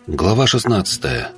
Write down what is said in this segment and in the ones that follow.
Глава 16.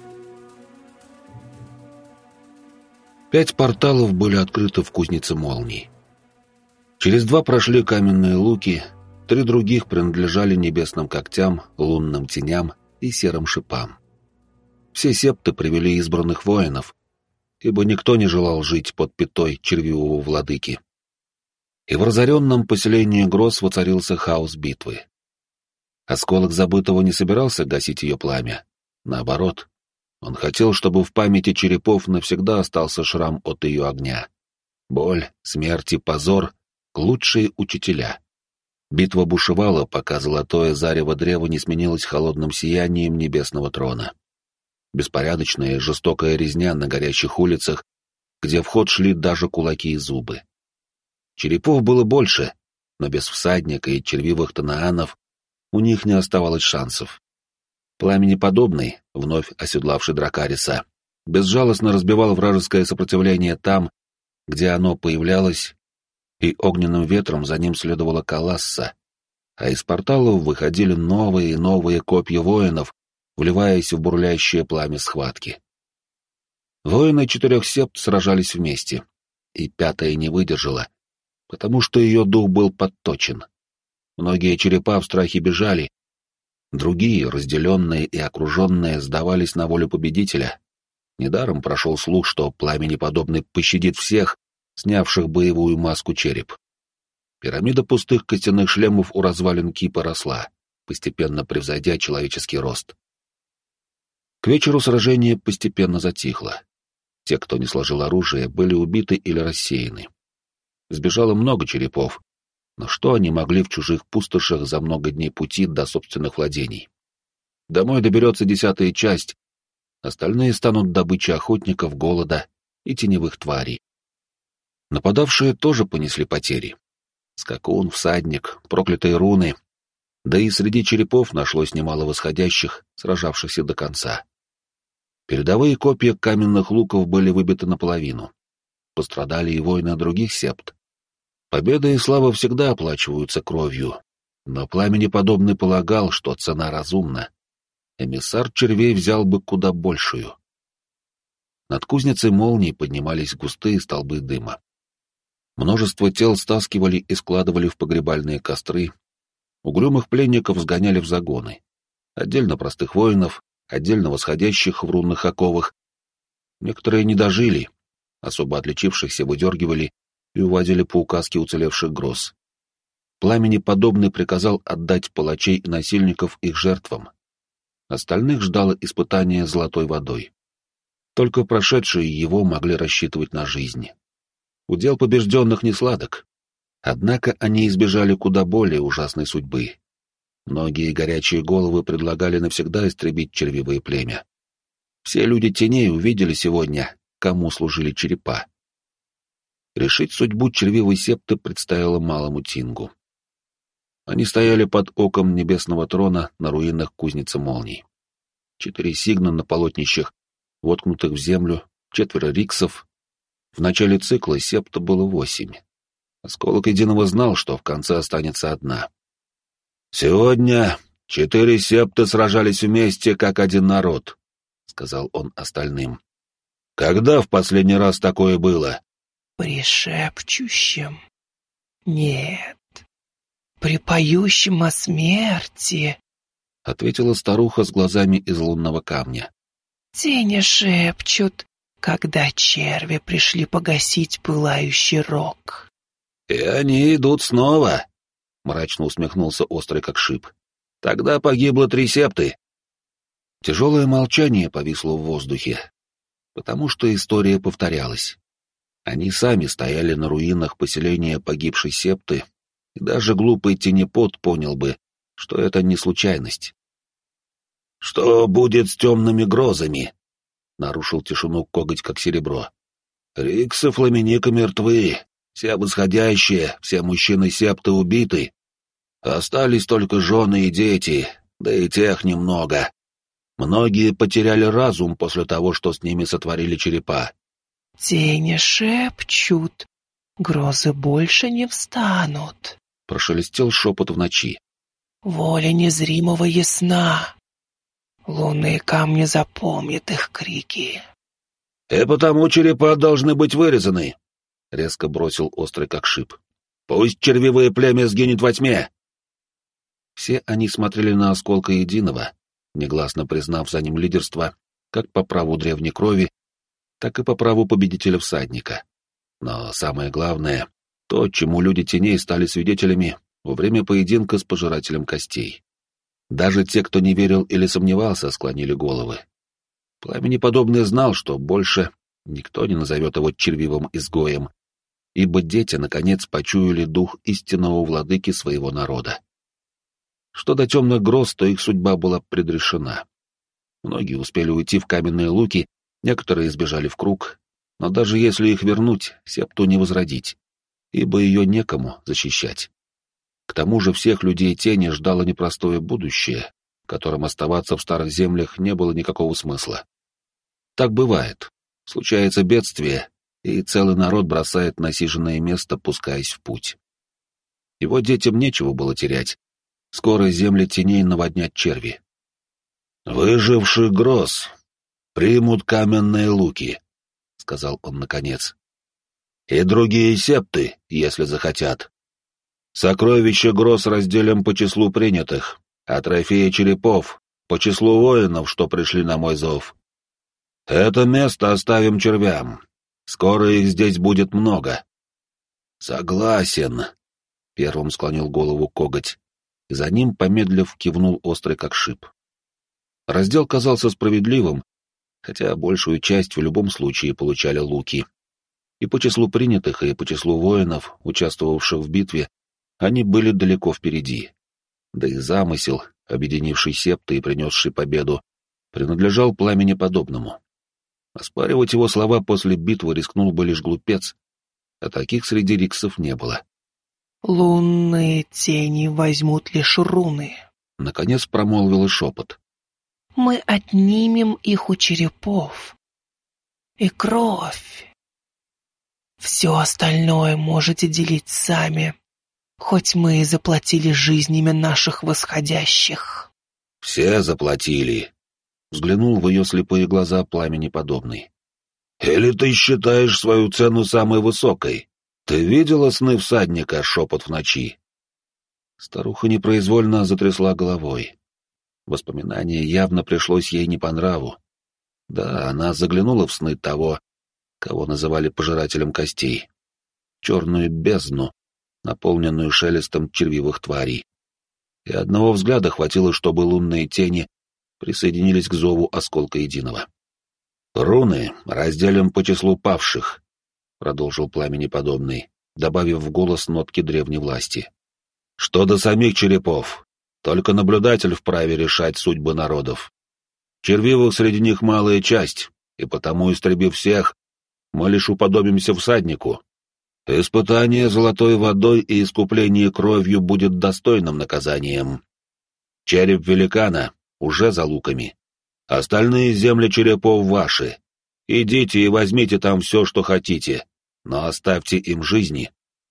5 порталов были открыты в кузнице молний. Через 2 прошли каменные луки, 3 других принадлежали небесным когтям, лунным теням и серым шипам. Все септы привели избранных воинов, ибо никто не желал жить под пятой червивого владыки. И в разоренном поселении Гроз воцарился хаос битвы. Осколок забытого не собирался гасить ее пламя. Наоборот, он хотел, чтобы в памяти черепов навсегда остался шрам от ее огня. Боль, смерть и позор — лучшие учителя. Битва бушевала, пока золотое зарево древа не сменилось холодным сиянием небесного трона. Беспорядочная и жестокая резня на горящих улицах, где в ход шли даже кулаки и зубы. Черепов было больше, но без всадника и червивых танаанов у них не оставалось шансов. Пламенеподобный, вновь оседлавший Дракариса, безжалостно разбивал вражеское сопротивление там, где оно появлялось, и огненным ветром за ним следовала Каласса, а из порталов выходили новые и новые копья воинов, вливаясь в бурлящее пламя схватки. Воины 4 септ сражались вместе, и 5-я не выдержала, потому что ее дух был подточен. Многие черепа в страхе бежали, другие, разделенные и окруженные, сдавались на волю победителя. Недаром прошел слух, что пламенеподобный пощадит всех, снявших боевую маску череп. Пирамида пустых костяных шлемов у развалин кипа росла, постепенно превзойдя человеческий рост. К вечеру сражение постепенно затихло. Те, кто не сложил оружие, были убиты или рассеяны. Сбежало много черепов, но что они могли в чужих пустошах за много дней пути до собственных владений? Домой доберется 10-я часть, остальные станут добычей охотников, голода и теневых тварей. Нападавшие тоже понесли потери. Скакун, всадник, проклятые руны, да и среди черепов нашлось немало восходящих, сражавшихся до конца. Передовые копья каменных луков были выбиты наполовину. Пострадали и воины других септ. Победа и слава всегда оплачиваются кровью, но пламенеподобный полагал, что цена разумна. Эмиссар червей взял бы куда большую. Над кузницей молний поднимались густые столбы дыма. Множество тел стаскивали и складывали в погребальные костры. Угрюмых пленников сгоняли в загоны. Отдельно простых воинов, отдельно восходящих в рунных оковах. Некоторые не дожили, особо отличившихся выдергивали и уводили по указке уцелевших Гроз. Пламенеподобный приказал отдать палачей и насильников их жертвам. Остальных ждало испытание золотой водой. Только прошедшие его могли рассчитывать на жизнь. Удел побежденных не сладок. Однако они избежали куда более ужасной судьбы. Многие горячие головы предлагали навсегда истребить червивое племя. Все люди теней увидели сегодня, кому служили черепа. Решить судьбу червивой септы предстояло малому Тингу. Они стояли под оком небесного трона на руинах кузницы молний. 4 сигна на полотнищах, воткнутых в землю, 4 риксов. В начале цикла септа было 8. Осколок Единого знал, что в конце останется 1. «Сегодня 4 септы сражались вместе, как один народ», — сказал он остальным. «Когда в последний раз такое было?» «При шепчущем? Нет. При поющем о смерти», — ответила старуха с глазами из лунного камня. «Тени шепчут, когда черви пришли погасить пылающий рог». «И они идут снова», — мрачно усмехнулся острый как шип. «Тогда погибло 3 септы». Тяжелое молчание повисло в воздухе, потому что история повторялась. Они сами стояли на руинах поселения погибшей септы, и даже глупый тенепод понял бы, что это не случайность. «Что будет с темными грозами?» — нарушил тишину коготь как серебро. «Рикс и Фламиника мертвы, все восходящие, все мужчины септы убиты. Остались только жены и дети, да и тех немного. Многие потеряли разум после того, что с ними сотворили черепа. «Тени шепчут, грозы больше не встанут», — прошелестел шепот в ночи. «Воля незримого ясна. Лунные камни запомнят их крики. «И потому черепа должны быть вырезаны», — резко бросил Острый как шип. «Пусть червивое племя сгинет во тьме!» Все они смотрели на Осколка Единого, негласно признав за ним лидерство как по праву древней крови, так и по праву победителя всадника. Но самое главное — то, чему люди теней стали свидетелями во время поединка с пожирателем костей. Даже те, кто не верил или сомневался, склонили головы. Пламенеподобный знал, что больше никто не назовет его червивым изгоем, ибо дети, наконец, почуяли дух истинного владыки своего народа. Что до темных гроз, то их судьба была предрешена. Многие успели уйти в каменные луки, некоторые сбежали в круг, но даже если их вернуть, септу не возродить, ибо ее некому защищать. К тому же всех людей тени ждало непростое будущее, которым оставаться в старых землях не было никакого смысла. Так бывает. Случается бедствие, и целый народ бросает насиженное место, пускаясь в путь. Его детям нечего было терять. Скоро земли теней наводнят черви. «Выживший гроз примут каменные луки», — сказал он наконец. «И другие септы, если захотят. Сокровища гроз разделим по числу принятых, а трофеи черепов — по числу воинов, что пришли на мой зов. Это место оставим червям. Скоро их здесь будет много». «Согласен», — первым склонил голову Коготь, и за ним, помедлив, кивнул Острый как шип. Раздел казался справедливым, хотя большую часть в любом случае получали луки. И по числу принятых, и по числу воинов, участвовавших в битве, они были далеко впереди. Да и замысел, объединивший септы и принесший победу, принадлежал Пламенеподобному. Оспаривать его слова после битвы рискнул бы лишь глупец, а таких среди риксов не было. «Лунные тени возьмут лишь руны», — наконец промолвил шепот. «Мы отнимем их у черепов. И кровь. Все остальное можете делить сами, хоть мы и заплатили жизнями наших восходящих». «Все заплатили», — взглянул в ее слепые глаза Пламенеподобный. «Или ты считаешь свою цену самой высокой? Ты видела сны всадника, шепот в ночи?» Старуха непроизвольно затрясла головой. Воспоминание явно пришлось ей не по нраву. Да, она заглянула в сны того, кого называли пожирателем костей. Черную бездну, наполненную шелестом червивых тварей. И одного взгляда хватило, чтобы лунные тени присоединились к зову Осколка Единого. «Руны разделим по числу павших», — продолжил Пламенеподобный, добавив в голос нотки древней власти. «Что до самих черепов, только наблюдатель вправе решать судьбы народов. Червивых среди них малая часть, и потому, истребив всех, мы лишь уподобимся всаднику. Испытание золотой водой и искупление кровью будет достойным наказанием. Череп великана уже за луками. Остальные земли черепов ваши. Идите и возьмите там все, что хотите, но оставьте им жизни».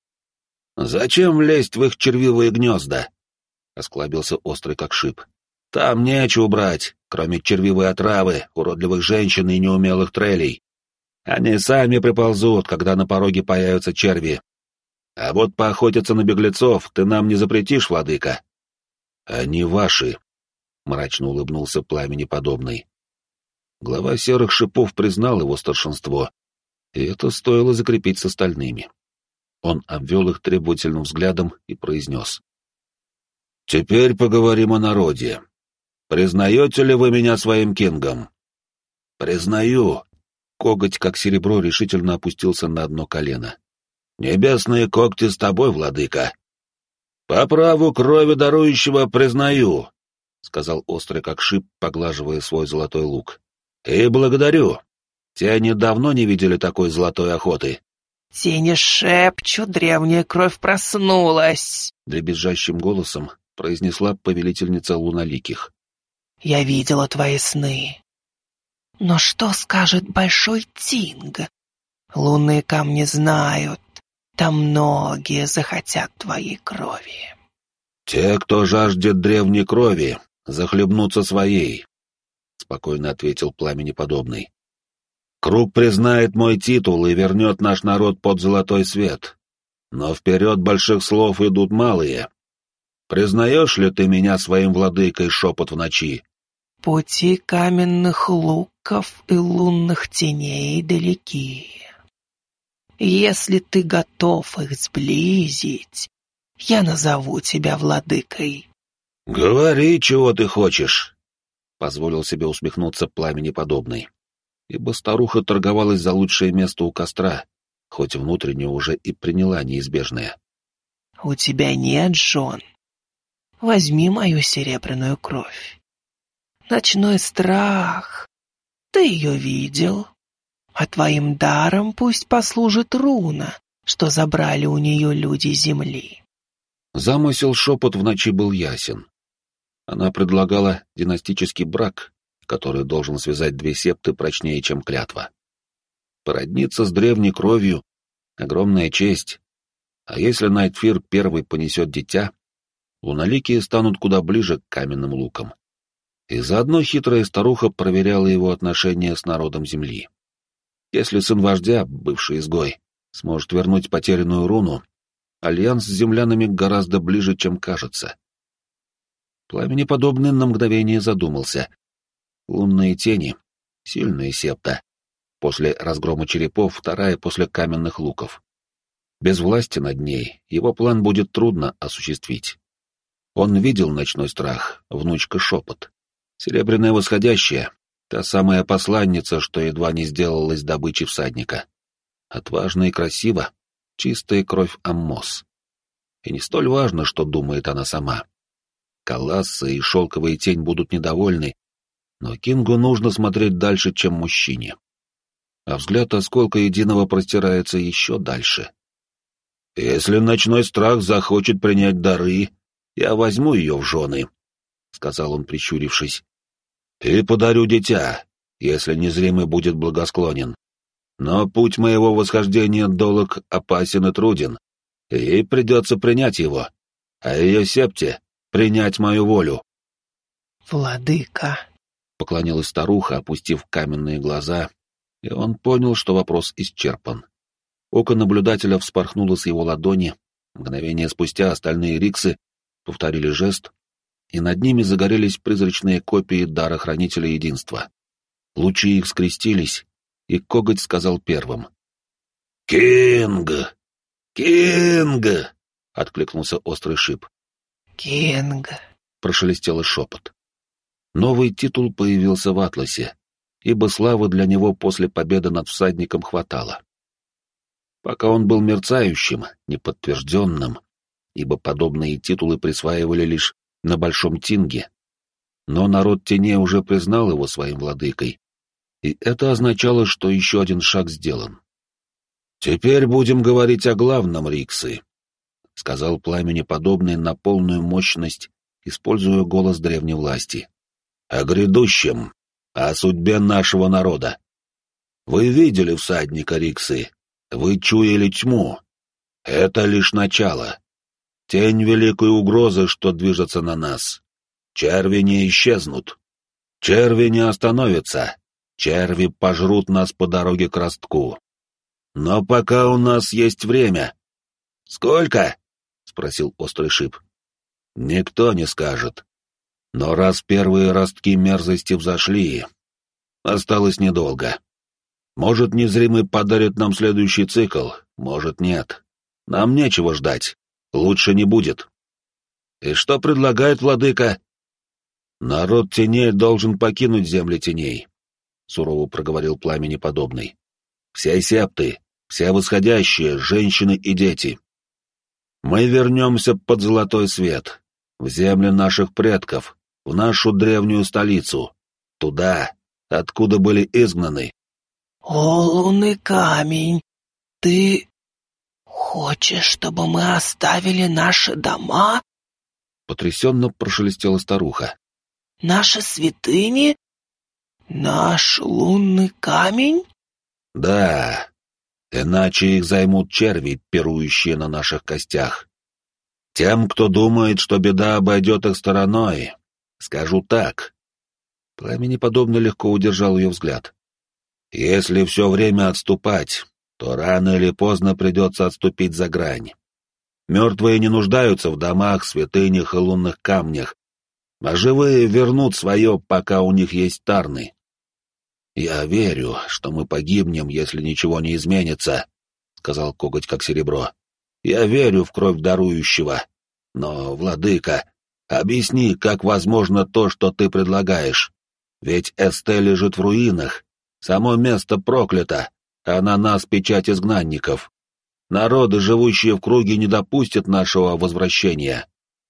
«Зачем лезть в их червивые гнезда?» — осклабился Острый как шип. «Там нечего брать, кроме червивой отравы, уродливых женщин и неумелых трелей. Они сами приползут, когда на пороге появятся черви. А вот поохотиться на беглецов ты нам не запретишь, владыка». «Они ваши», — мрачно улыбнулся Пламенеподобный. Глава серых шипов признал его старшинство, и это стоило закрепить с остальными. Он обвел их требовательным взглядом и произнес: «Теперь поговорим о народе. Признаете ли вы меня своим кингом?» «Признаю». Коготь, как серебро, решительно опустился на одно колено. «Небесные когти с тобой, владыка». «По праву крови дарующего признаю», — сказал Острый как шип, поглаживая свой золотой лук. «И благодарю. Тени давно не видели такой золотой охоты». «Тени шепчут, древняя кровь проснулась», — дребезжащим голосом произнесла повелительница луноликих. «Я видела твои сны. Но что скажет Большой Тинг? Лунные камни знают, там многие захотят твоей крови». «Те, кто жаждет древней крови, захлебнутся своей. спокойно ответил Пламени-подобный. Круг признает мой титул и вернет наш народ под золотой свет. Но вперед больших слов идут малые. Признаешь ли ты меня своим владыкой, шепот в ночи? Пути каменных луков и лунных теней далеки. Если ты готов их сблизить, я назову тебя владыкой. Говори, чего ты хочешь, позволил себе усмехнуться Пламени-подобный, ибо старуха торговалась за лучшее место у костра, хоть внутренне уже и приняла неизбежное. У тебя нет жен. Возьми мою серебряную кровь. Ночной страх. Ты ее видел? А твоим даром пусть послужит руна, что забрали у нее люди земли. Замысел шепот в ночи был ясен. Она предлагала династический брак, который должен связать две септы прочнее, чем клятва. Породниться с древней кровью — огромная честь. А если Найтфир первый понесет дитя, луналикие станут куда ближе к каменным лукам. И заодно хитрая старуха проверяла его отношения с народом земли. Если сын вождя, бывший изгой, сможет вернуть потерянную руну, альянс с землянами гораздо ближе, чем кажется. Пламени-подобный на мгновение задумался. Лунные тени — сильная септа. После разгрома черепов вторая после каменных луков. Без власти над ней его план будет трудно осуществить. Он видел ночной страх, внучка шепот. Серебряная восходящая, та самая посланница, что едва не сделалась добычей всадника. Отважна и красива, чистая кровь Аммос. И не столь важно, что думает она сама. Коласса и шелковая тень будут недовольны, но Кингу нужно смотреть дальше, чем мужчине. А взгляд осколка единого простирается еще дальше. «Если ночной страх захочет принять дары, я возьму ее в жены», — сказал он, прищурившись. «И подарю дитя, если незримый будет благосклонен. Но путь моего восхождения долг, опасен и труден, и ей придется принять его, а ее септе — принять мою волю». «Владыка», — поклонилась старуха, опустив каменные глаза, и он понял, что вопрос исчерпан. Око наблюдателя вспорхнуло с его ладони, мгновение спустя остальные риксы повторили жест, и над ними загорелись призрачные копии дара Хранителя Единства. Лучи их скрестились, и коготь сказал первым. «Кинг! Кинг!» — откликнулся острый шип. «Кинг!» — прошелестел шепот. Новый титул появился в Атласе, ибо славы для него после победы над всадником хватало. Пока он был мерцающим, неподтвержденным, ибо подобные титулы присваивали лишь на Большом Тинге, но народ теней уже признал его своим владыкой, и это означало, что еще один шаг сделан. «Теперь будем говорить о главном, Риксы», — сказал Пламени-подобный на полную мощность, используя голос древней власти. «О грядущем, о судьбе нашего народа. Вы видели всадника, Риксы, вы чуяли тьму. Это лишь начало. Тень великой угрозы, что движется на нас. Черви не исчезнут. Черви не остановятся. Черви пожрут нас по дороге к ростку. Но пока у нас есть время». «Сколько?» — спросил острый шип. «Никто не скажет. Но раз первые ростки мерзости взошли, осталось недолго. Может, незримый подарит нам следующий цикл, может, нет. Нам нечего ждать. Лучше не будет». «И что предлагает владыка?» «Народ теней должен покинуть земли теней», — сурово проговорил Пламени-подобный. «Все септы, все восходящие, женщины и дети. Мы вернемся под золотой свет, в земли наших предков, в нашу древнюю столицу, туда, откуда были изгнаны». «О, лунный камень, ты хочешь, чтобы мы оставили наши дома?» Потрясенно прошелестела старуха. «Наши святыни? Наш лунный камень?» «Да, иначе их займут черви, пирующие на наших костях. Тем, кто думает, что беда обойдет их стороной, скажу так. Пламенеподобный легко удержал ее взгляд. «Если все время отступать, то рано или поздно придется отступить за грань. Мертвые не нуждаются в домах, святынях и лунных камнях, а живые вернут свое, пока у них есть тарны. Я верю, что мы погибнем, если ничего не изменится», — сказал коготь как серебро. «Я верю в кровь дарующего. Но, владыка, объясни, как возможно то, что ты предлагаешь. Ведь Эсте лежит в руинах, само место проклято, а на нас печать изгнанников. Народы, живущие в круге, не допустят нашего возвращения.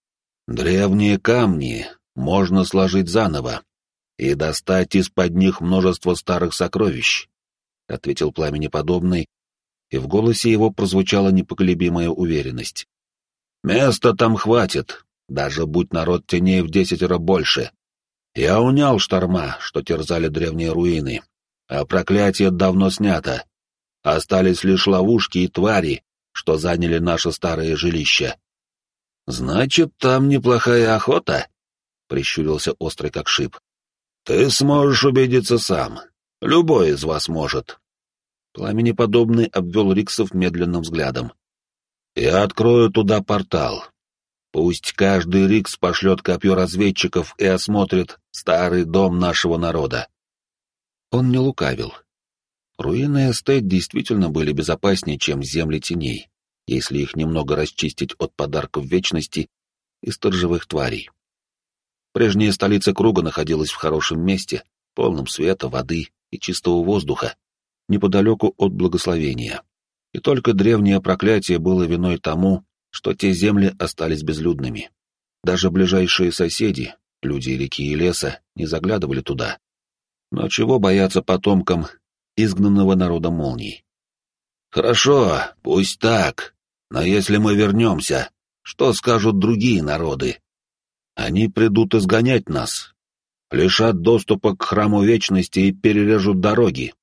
Древние камни можно сложить заново и достать из-под них множество старых сокровищ», — ответил Пламенеподобный, и в голосе его прозвучала непоколебимая уверенность. «Места там хватит, даже будь народ теней в 10 больше. Я унял шторма, что терзали древние руины, а проклятие давно снято. Остались лишь ловушки и твари, что заняли наше старое жилище». «Значит, там неплохая охота?» — прищурился острый как шип. «Ты сможешь убедиться сам. Любой из вас может». Пламенеподобный обвел Риксов медленным взглядом. «Я открою туда портал. Пусть каждый Рикс пошлет копье разведчиков и осмотрит старый дом нашего народа». Он не лукавил. Руины Эстет действительно были безопаснее, чем земли теней, если их немного расчистить от подарков вечности и сторожевых тварей. Прежняя столица круга находилась в хорошем месте, полном света, воды и чистого воздуха, неподалеку от благословения. И только древнее проклятие было виной тому, что те земли остались безлюдными. Даже ближайшие соседи, люди реки и леса, не заглядывали туда. Но чего бояться потомкам изгнанного народа молний? «Хорошо, пусть так, но если мы вернемся, что скажут другие народы? Они придут изгонять нас, лишат доступа к храму вечности и перережут дороги.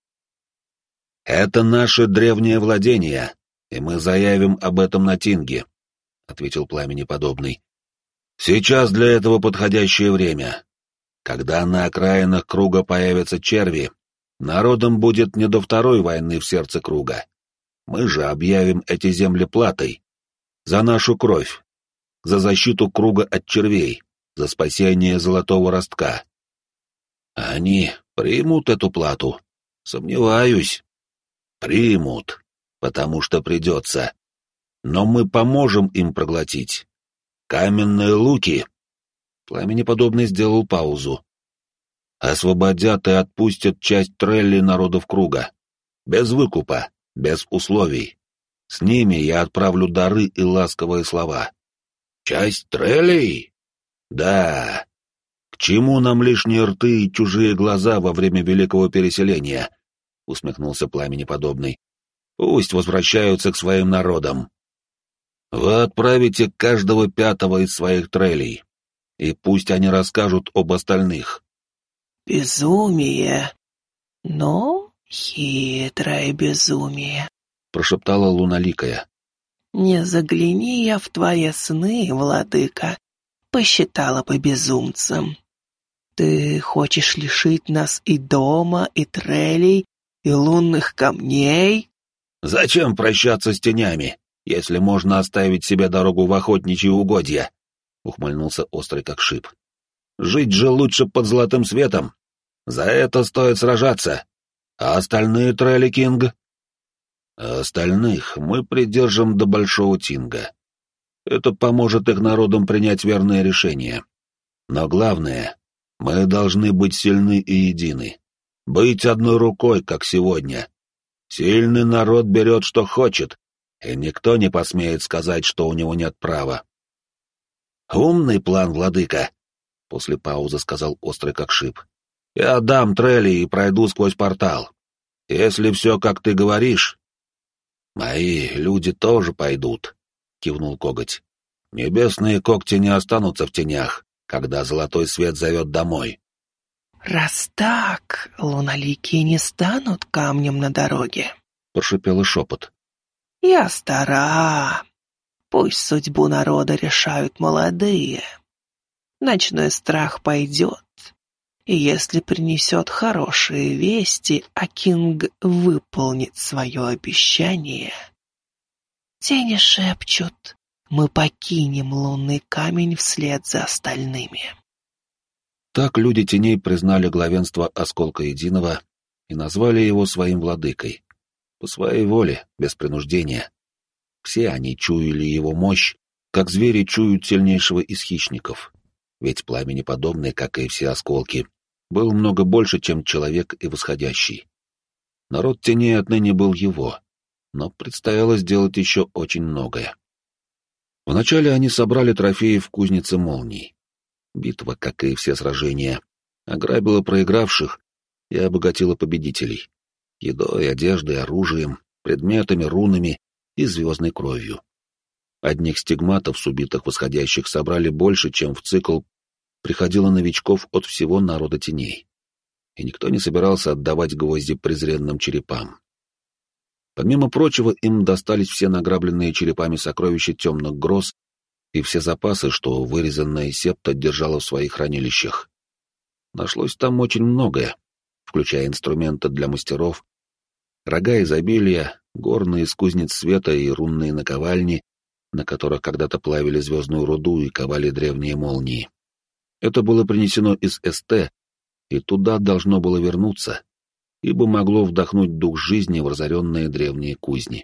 Это наше древнее владение, и мы заявим об этом на Тинге», — ответил Пламенеподобный. «Сейчас для этого подходящее время. Когда на окраинах круга появятся черви, народам будет не до второй войны в сердце круга. Мы же объявим эти земли платой. За нашу кровь, за защиту круга от червей, за спасение золотого ростка. Они примут эту плату? Сомневаюсь. Примут, потому что придется. Но мы поможем им проглотить. Каменные луки. Пламенеподобный сделал паузу. Освободят и отпустят часть трелли народов круга. Без выкупа, без условий. С ними я отправлю дары и ласковые слова. Часть треллей? Да. К чему нам лишние рты и чужие глаза во время великого переселения? Усмехнулся Пламенеподобный. Пусть возвращаются к своим народам. Вы отправите каждого 5-го из своих треллей, и пусть они расскажут об остальных. «Безумие, но хитрое безумие», — прошептала Луналикая. «Не загляни я в твои сны, владыка, посчитала бы безумцем. Ты хочешь лишить нас и дома, и трелей, и лунных камней?» «Зачем прощаться с тенями, если можно оставить себе дорогу в охотничьи угодья?» — ухмыльнулся острый как шип. «Жить же лучше под золотым светом. За это стоит сражаться. А остальные трелли, Кинг?» «А остальных мы придержим до Большого Тинга. Это поможет их народам принять верное решение. Но главное, мы должны быть сильны и едины. Быть одной рукой, как сегодня. Сильный народ берет, что хочет, и никто не посмеет сказать, что у него нет права». «Умный план, владыка», — после паузы сказал острый как шип. «Я дам трелли и пройду сквозь портал. Если все, как ты говоришь...» «Мои люди тоже пойдут», — кивнул коготь. «Небесные когти не останутся в тенях, когда золотой свет зовет домой». «Раз так, луналикие не станут камнем на дороге», — прошипела шепот. «Я стара. Пусть судьбу народа решают молодые. Ночной страх пойдет, И если принесет хорошие вести, а Кинг выполнит свое обещание... Тени шепчут, мы покинем лунный камень вслед за остальными. Так люди теней признали главенство Осколка Единого и назвали его своим владыкой. По своей воле, без принуждения. Все они чуяли его мощь, как звери чуют сильнейшего из хищников. Ведь пламени подобный, как и все осколки, был много больше, чем человек и восходящий. Народ теней отныне был его, но предстояло сделать еще очень многое. Вначале они собрали трофеи в кузнице молний. Битва, как и все сражения, ограбила проигравших и обогатила победителей. Едой, одеждой, оружием, предметами, рунами и звездной кровью. Одних стигматов с убитых восходящих собрали больше, чем в цикл приходило новичков от всего народа теней. И никто не собирался отдавать гвозди презренным черепам. Помимо прочего, им достались все награбленные черепами сокровища темных гроз и все запасы, что вырезанная септа держала в своих хранилищах. Нашлось там очень многое, включая инструменты для мастеров, рога изобилия, горные из кузнец света и рунные наковальни, на которых когда-то плавили звездную руду и ковали древние молнии. Это было принесено из СТ, и туда должно было вернуться, ибо могло вдохнуть дух жизни в разоренные древние кузни.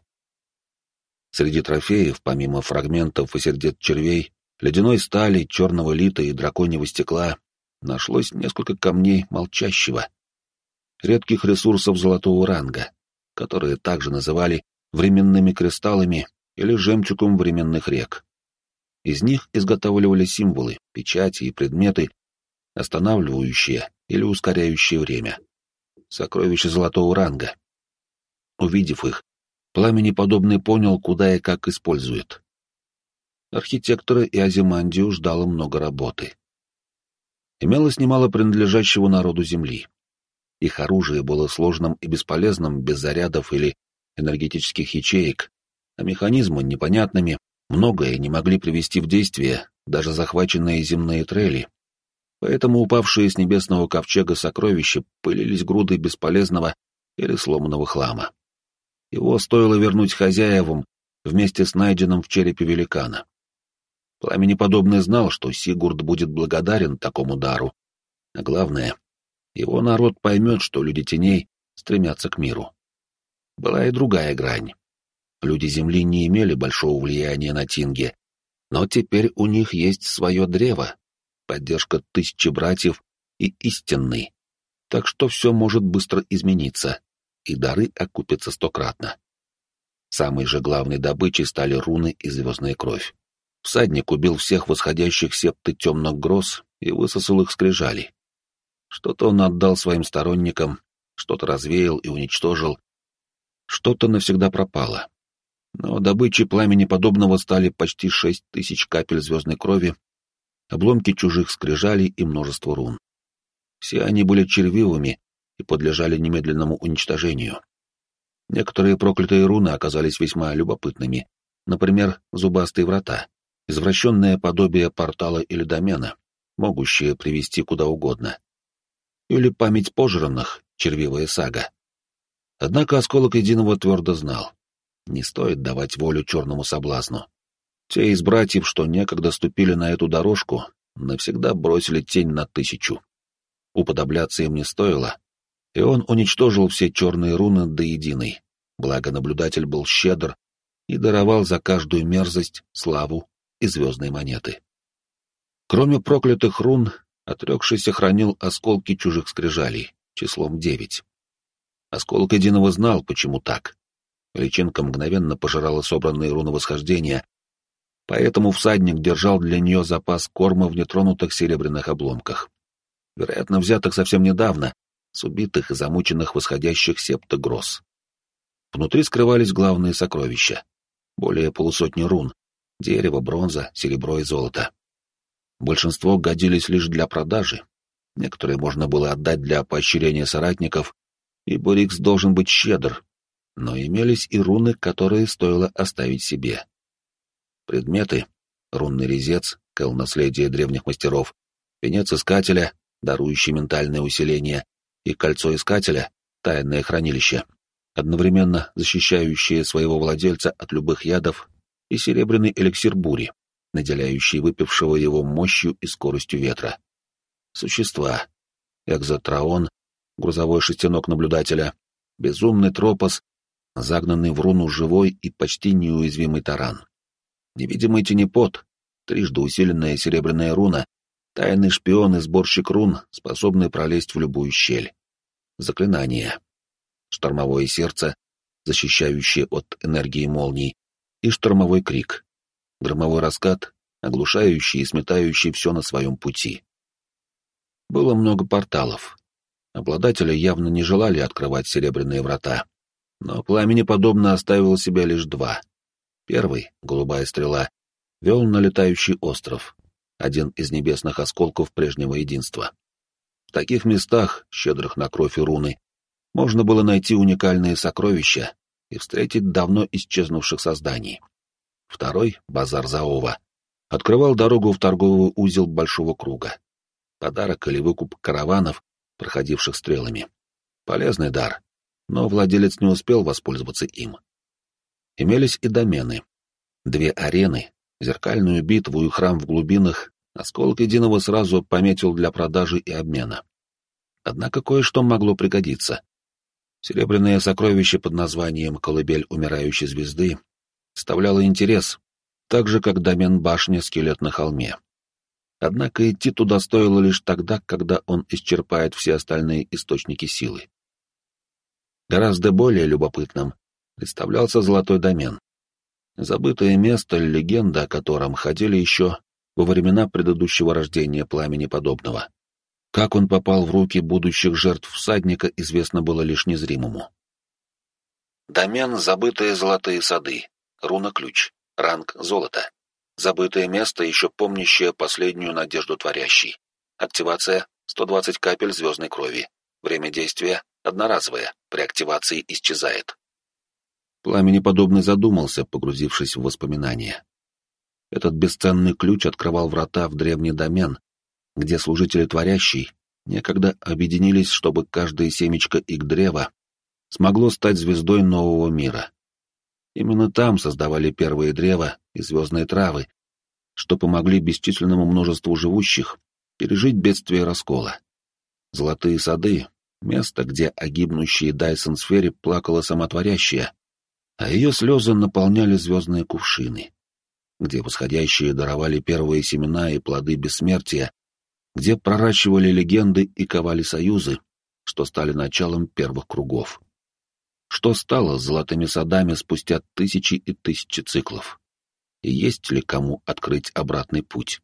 Среди трофеев, помимо фрагментов и сердец червей, ледяной стали, черного лита и драконьего стекла, нашлось несколько камней молчащего, редких ресурсов золотого ранга, которые также называли временными кристаллами или жемчугом временных рек. Из них изготавливали символы, печати и предметы, останавливающие или ускоряющие время. Сокровища золотого ранга. Увидев их, пламенеподобный понял, куда и как использует. Архитектора и Азимандию ждало много работы. Имелось немало принадлежащего народу Земли. Их оружие было сложным и бесполезным, без зарядов или энергетических ячеек, а механизмы непонятными, многое не могли привести в действие, даже захваченные земные трели. Поэтому упавшие с небесного ковчега сокровища пылились грудой бесполезного или сломанного хлама. Его стоило вернуть хозяевам вместе с найденным в черепе великана. Пламенеподобный знал, что Сигурд будет благодарен такому дару, а главное, его народ поймет, что люди теней стремятся к миру. Была и другая грань. Люди Земли не имели большого влияния на Тинге, но теперь у них есть свое древо, поддержка 1000 братьев и истинный, так что все может быстро измениться, и дары окупятся 100-кратно. Самой же главной добычей стали руны и звездная кровь. Всадник убил всех восходящих септы темных гроз и высосал их скрижали. Что-то он отдал своим сторонникам, что-то развеял и уничтожил, что-то навсегда пропало. Но добычей пламени подобного стали почти 6000 капель звездной крови, обломки чужих скрижалей и множество рун. Все они были червивыми и подлежали немедленному уничтожению. Некоторые проклятые руны оказались весьма любопытными, например, зубастые врата, извращенное подобие портала или домена, могущее привести куда угодно. Или память пожранных, червивая сага. Однако осколок единого твердо знал. Не стоит давать волю черному соблазну. Те из братьев, что некогда ступили на эту дорожку, навсегда бросили тень на 1000. Уподобляться им не стоило, и он уничтожил все черные руны до единой, благо наблюдатель был щедр и даровал за каждую мерзость славу и звездные монеты. Кроме проклятых рун, отрекшийся хранил осколки чужих скрижалей, числом 9. Осколок единого знал, почему так. Личинка мгновенно пожирала собранные руны восхождения, поэтому всадник держал для нее запас корма в нетронутых серебряных обломках, вероятно, взятых совсем недавно, с убитых и замученных восходящих септа гроз. Внутри скрывались главные сокровища. Более полусотни рун, дерево, бронза, серебро и золото. Большинство годились лишь для продажи, некоторые можно было отдать для поощрения соратников, ибо Рикс должен быть щедр, но имелись и руны, которые стоило оставить себе. Предметы — рунный резец, кэл наследие древних мастеров, венец искателя, дарующий ментальное усиление, и кольцо Искателя, тайное хранилище, одновременно защищающее своего владельца от любых ядов, и серебряный эликсир бури, наделяющий выпившего его мощью и скоростью ветра. Существа. Экзотраон, грузовой шестенок наблюдателя, безумный тропос, загнанный в руну живой и почти неуязвимый таран. Невидимый тенепод, трижды усиленная серебряная руна, тайный шпион и сборщик рун, способный пролезть в любую щель. Заклинания. Штормовое сердце, защищающее от энергии молний, и штормовой крик. Громовой раскат, оглушающий и сметающий все на своем пути. Было много порталов. Обладатели явно не желали открывать серебряные врата, но пламени подобно оставил себе лишь два. Первый, голубая стрела, вел на летающий остров, один из небесных осколков прежнего единства. В таких местах, щедрых на кровь и руны, можно было найти уникальные сокровища и встретить давно исчезнувших созданий. Второй, базар Заова, открывал дорогу в торговый узел Большого Круга. Подарок или выкуп караванов, проходивших стрелами. Полезный дар, но владелец не успел воспользоваться им. Имелись и домены. 2 арены, зеркальную битву и храм в глубинах Осколок Единого сразу пометил для продажи и обмена. Однако кое-что могло пригодиться. Серебряное сокровище под названием «Колыбель умирающей звезды» вставляло интерес, так же, как домен башни «Скелет на холме». Однако идти туда стоило лишь тогда, когда он исчерпает все остальные источники силы. Гораздо более любопытным представлялся золотой домен. Забытое место, легенда о котором ходили еще во времена предыдущего рождения пламени подобного. Как он попал в руки будущих жертв всадника, известно было лишь незримому. Домен «Забытые золотые сады», руна-ключ, ранг «Золото». Забытое место, еще помнящее последнюю надежду творящей. Активация — 120 капель звездной крови. Время действия — одноразовое, при активации исчезает. Пламенеподобный задумался, погрузившись в воспоминания. Этот бесценный ключ открывал врата в древний домен, где служители творящей некогда объединились, чтобы каждое семечко их древа смогло стать звездой нового мира. Именно там создавали первые древа и звездные травы, что помогли бесчисленному множеству живущих пережить бедствие раскола. Золотые сады — место, где о гибнущей Дайсон-сфере плакала самотворящая, а ее слезы наполняли звездные кувшины, где восходящие даровали первые семена и плоды бессмертия, где проращивали легенды и ковали союзы, что стали началом первых кругов. Что стало с золотыми садами спустя тысячи и тысячи циклов? И есть ли кому открыть обратный путь?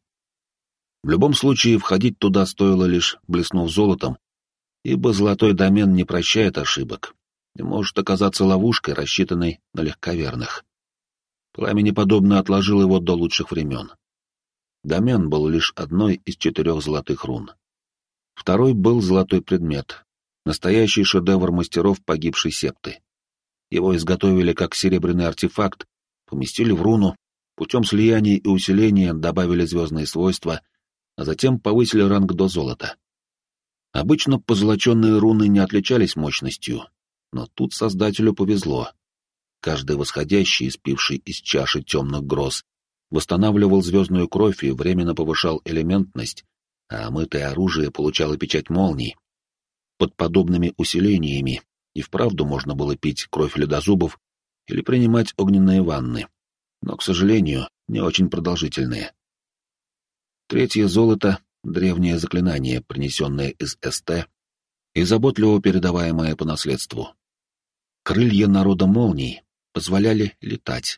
В любом случае, входить туда стоило лишь блеснув золотом, ибо золотой домен не прощает ошибок и может оказаться ловушкой, рассчитанной на легковерных. Пламенеподобно отложил его до лучших времен. Домен был лишь одной из 4 золотых рун. Второй был золотой предмет, настоящий шедевр мастеров погибшей септы. Его изготовили как серебряный артефакт, поместили в руну, путем слияния и усиления добавили звездные свойства, а затем повысили ранг до золота. Обычно позолоченные руны не отличались мощностью, но тут создателю повезло. Каждый восходящий, испивший из чаши темных гроз, восстанавливал звездную кровь и временно повышал элементность, а омытое оружие получало печать молний. Под подобными усилениями и вправду можно было пить кровь ледозубов или принимать огненные ванны, но, к сожалению, не очень продолжительные. Третье золото — древнее заклинание, принесенное из СТ и заботливо передаваемое по наследству. Крылья народа молний позволяли летать.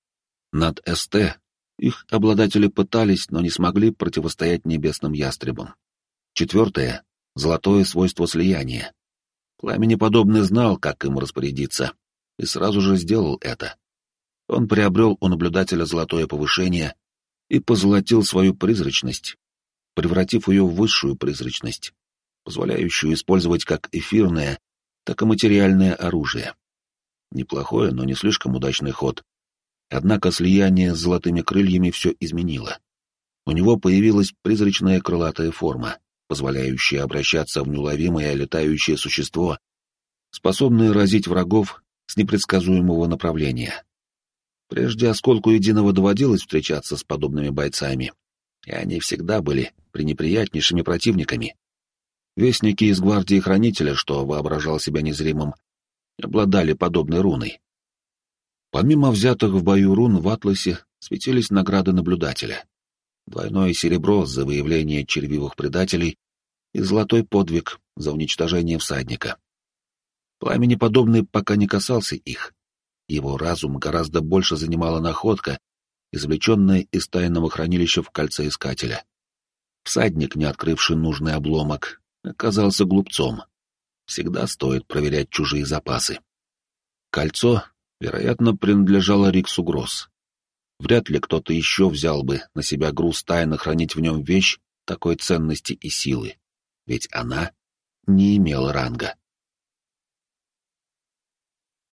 Над СТ их обладатели пытались, но не смогли противостоять небесным ястребам. Четвертое — золотое свойство слияния. Пламенеподобный знал, как им распорядиться, и сразу же сделал это. Он приобрел у наблюдателя золотое повышение и позолотил свою призрачность, превратив ее в высшую призрачность, позволяющую использовать как эфирное, так и материальное оружие. Неплохой, но не слишком удачный ход. Однако слияние с золотыми крыльями все изменило. У него появилась призрачная крылатая форма, позволяющее обращаться в неуловимое летающее существо, способное разить врагов с непредсказуемого направления. Прежде Осколку Единого доводилось встречаться с подобными бойцами, и они всегда были пренеприятнейшими противниками. Вестники из гвардии Хранителя, что воображал себя незримым, обладали подобной руной. Помимо взятых в бою рун в Атласе светились награды наблюдателя. Двойное серебро за выявление червивых предателей и золотой подвиг за уничтожение всадника. Пламени подобный пока не касался их. Его разум гораздо больше занимала находка, извлеченная из тайного хранилища в кольце Искателя. Всадник, не открывший нужный обломок, оказался глупцом. Всегда стоит проверять чужие запасы. Кольцо, вероятно, принадлежало Риксу Гросс. Вряд ли кто-то еще взял бы на себя груз тайно хранить в нем вещь такой ценности и силы, ведь она не имела ранга.